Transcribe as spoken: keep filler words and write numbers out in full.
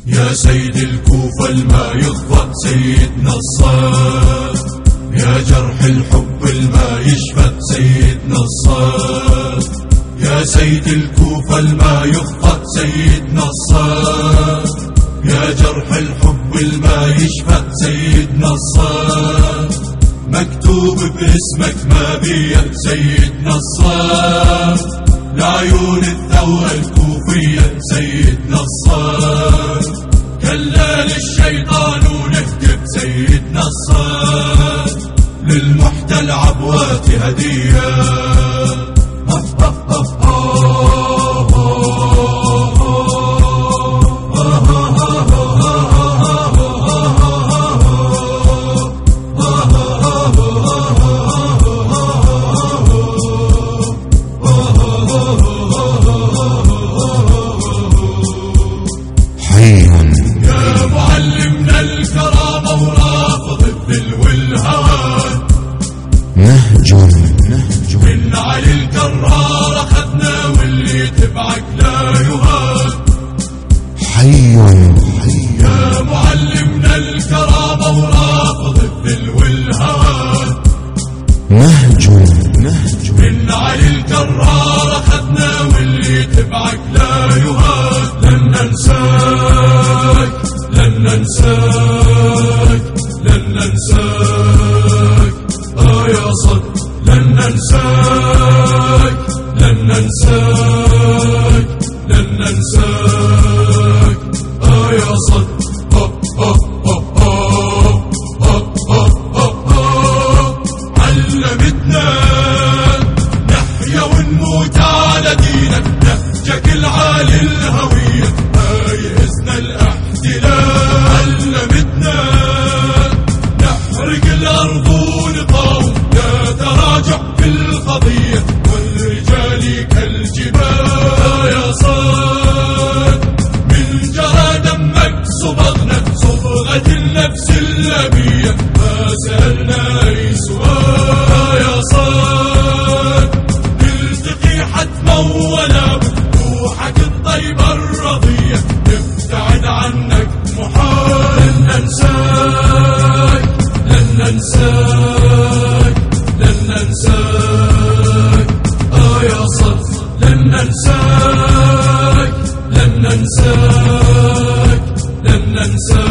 يا سيد الكوفة الما يخفى سيدنا الصاد، يا جرح الحب الما يشفى سيدنا الصاد، يا سيد الكوفة الما يخفى سيدنا الصاد، يا جرح الحب الما يشفى سيدنا الصاد، مكتوب باسمك ما بيد سيدنا الصاد، لعيون الثورة الكوفية سيدنا الصاد، كلا للشيطان ونهتف سيدنا الصاد، للمحتل عبوات هدية. يا معلمنا الكرامة ورافض الذل والهوان، نهج نهج من علي الكرار أخذنا واللي تبعك لا يهان. حي يا معلمنا الكرامة ورافض الذل والهوان، نهج نهج من علي الكرار أخذنا واللي تبعك لا يهان. لن ننساك لن ننساك لن ننساك آه يا صد، لن ننساك لن ننساك لن ننساك آه يا صد. علمتنا نحيا ونموت على دينك، نهجك العالي الهوية ما يهزنا الاحتلال. علمتنا نحرق الأرض ونقاوم، لا تراجع في القضية والرجال كالجبال. يا صاد من جرى دمك صبغنا صبغة النفس الأبية، ما سألنا أي سؤال. يا صاد نلتقي حتما ولا بد، روحك الطيبة الرضية نبتعد عنك محال. لن ننساك لن ننساك لن ننساك آه يا صد، لن ننساك لن ننساك لن ننساك